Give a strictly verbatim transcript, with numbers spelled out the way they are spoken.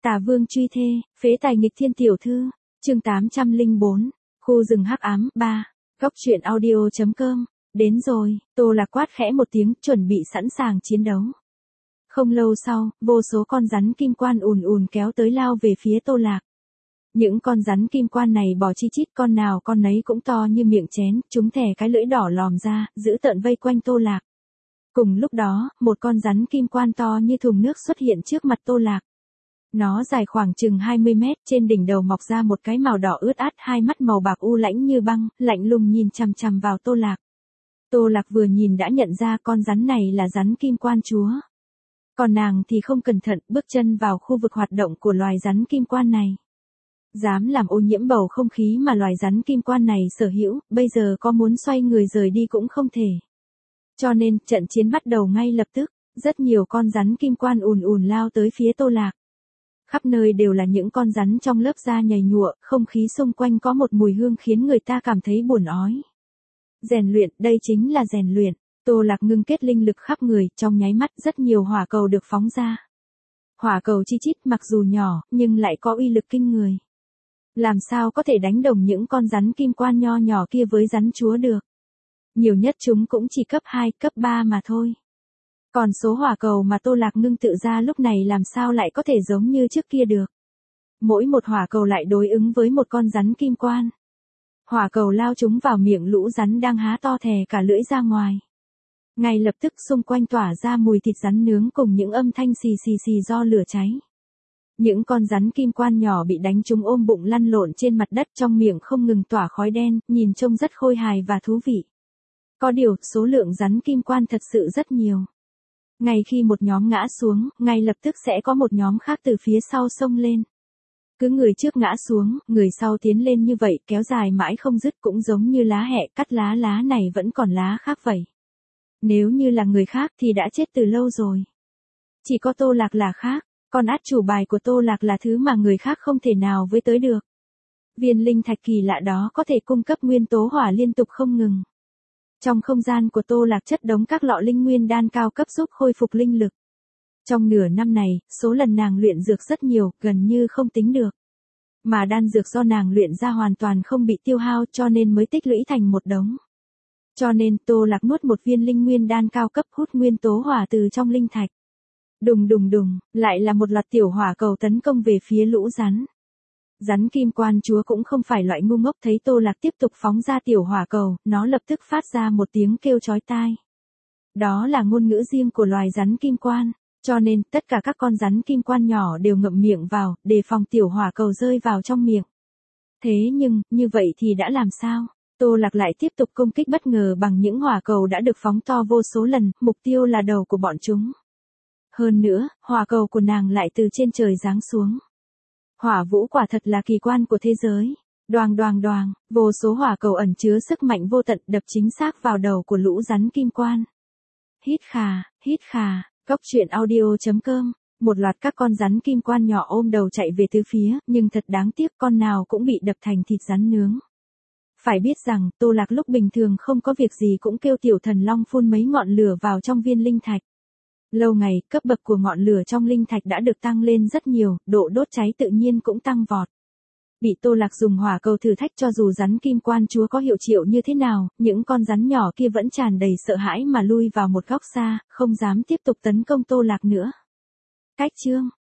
Tà vương truy thê, phế tài nghịch thiên tiểu thư, chương tám trăm lẻ bốn, khu rừng hắc ám, ba, góc truyện audio.com, đến rồi, Tô Lạc quát khẽ một tiếng, chuẩn bị sẵn sàng chiến đấu. Không lâu sau, vô số con rắn kim quan ùn ùn kéo tới lao về phía Tô Lạc. Những con rắn kim quan này bò chi chít, con nào con nấy cũng to như miệng chén, chúng thè cái lưỡi đỏ lòm ra, giữ tợn vây quanh Tô Lạc. Cùng lúc đó, một con rắn kim quan to như thùng nước xuất hiện trước mặt Tô Lạc. Nó dài khoảng chừng hai mươi mét, trên đỉnh đầu mọc ra một cái màu đỏ ướt át, hai mắt màu bạc u lãnh như băng, lạnh lùng nhìn chằm chằm vào Tô Lạc. Tô Lạc vừa nhìn đã nhận ra con rắn này là rắn kim quan chúa. Còn nàng thì không cẩn thận bước chân vào khu vực hoạt động của loài rắn kim quan này. Dám làm ô nhiễm bầu không khí mà loài rắn kim quan này sở hữu, bây giờ có muốn xoay người rời đi cũng không thể. Cho nên, trận chiến bắt đầu ngay lập tức, rất nhiều con rắn kim quan ùn ùn lao tới phía Tô Lạc. Khắp nơi đều là những con rắn trong lớp da nhầy nhụa, không khí xung quanh có một mùi hương khiến người ta cảm thấy buồn ói. Rèn luyện, đây chính là rèn luyện. Tô Lạc ngưng kết linh lực khắp người, trong nháy mắt rất nhiều hỏa cầu được phóng ra. Hỏa cầu chi chít mặc dù nhỏ, nhưng lại có uy lực kinh người. Làm sao có thể đánh đồng những con rắn kim quan nho nhỏ kia với rắn chúa được. Nhiều nhất chúng cũng chỉ cấp hai, cấp ba mà thôi. Còn số hỏa cầu mà Tô Lạc ngưng tự ra lúc này làm sao lại có thể giống như trước kia được. Mỗi một hỏa cầu lại đối ứng với một con rắn kim quan. Hỏa cầu lao chúng vào miệng lũ rắn đang há to thè cả lưỡi ra ngoài. Ngay lập tức xung quanh tỏa ra mùi thịt rắn nướng cùng những âm thanh xì xì xì do lửa cháy. Những con rắn kim quan nhỏ bị đánh trúng ôm bụng lăn lộn trên mặt đất, trong miệng không ngừng tỏa khói đen, nhìn trông rất khôi hài và thú vị. Có điều, số lượng rắn kim quan thật sự rất nhiều. Ngay khi một nhóm ngã xuống, ngay lập tức sẽ có một nhóm khác từ phía sau xông lên. Cứ người trước ngã xuống, người sau tiến lên như vậy, kéo dài mãi không dứt, cũng giống như lá hẹ, cắt lá lá này vẫn còn lá khác vậy. Nếu như là người khác thì đã chết từ lâu rồi. Chỉ có Tô Lạc là khác, con át chủ bài của Tô Lạc là thứ mà người khác không thể nào với tới được. Viên linh thạch kỳ lạ đó có thể cung cấp nguyên tố hỏa liên tục không ngừng. Trong không gian của Tô Lạc chất đống các lọ linh nguyên đan cao cấp giúp khôi phục linh lực. Trong nửa năm này, số lần nàng luyện dược rất nhiều, gần như không tính được. Mà đan dược do nàng luyện ra hoàn toàn không bị tiêu hao, cho nên mới tích lũy thành một đống. Cho nên, Tô Lạc nuốt một viên linh nguyên đan cao cấp, hút nguyên tố hỏa từ trong linh thạch. Đùng đùng đùng, lại là một loạt tiểu hỏa cầu tấn công về phía lũ rắn. Rắn kim quan chúa cũng không phải loại ngu ngốc, thấy Tô Lạc tiếp tục phóng ra tiểu hỏa cầu, nó lập tức phát ra một tiếng kêu chói tai. Đó là ngôn ngữ riêng của loài rắn kim quan, cho nên tất cả các con rắn kim quan nhỏ đều ngậm miệng vào, đề phòng tiểu hỏa cầu rơi vào trong miệng. Thế nhưng, như vậy thì đã làm sao? Tô Lạc lại tiếp tục công kích bất ngờ bằng những hỏa cầu đã được phóng to vô số lần, mục tiêu là đầu của bọn chúng. Hơn nữa, hỏa cầu của nàng lại từ trên trời giáng xuống. Hỏa vũ quả thật là kỳ quan của thế giới. Đoàng đoàng đoàng, vô số hỏa cầu ẩn chứa sức mạnh vô tận đập chính xác vào đầu của lũ rắn kim quan. Hít khà, hít khà, góc truyện audio.com, một loạt các con rắn kim quan nhỏ ôm đầu chạy về tứ phía, nhưng thật đáng tiếc con nào cũng bị đập thành thịt rắn nướng. Phải biết rằng, Tô Lạc lúc bình thường không có việc gì cũng kêu tiểu thần long phun mấy ngọn lửa vào trong viên linh thạch. Lâu ngày, cấp bậc của ngọn lửa trong linh thạch đã được tăng lên rất nhiều, độ đốt cháy tự nhiên cũng tăng vọt. Bị Tô Lạc dùng hỏa cầu thử thách, cho dù rắn kim quan chúa có hiệu triệu như thế nào, những con rắn nhỏ kia vẫn tràn đầy sợ hãi mà lui vào một góc xa, không dám tiếp tục tấn công Tô Lạc nữa. Cách chương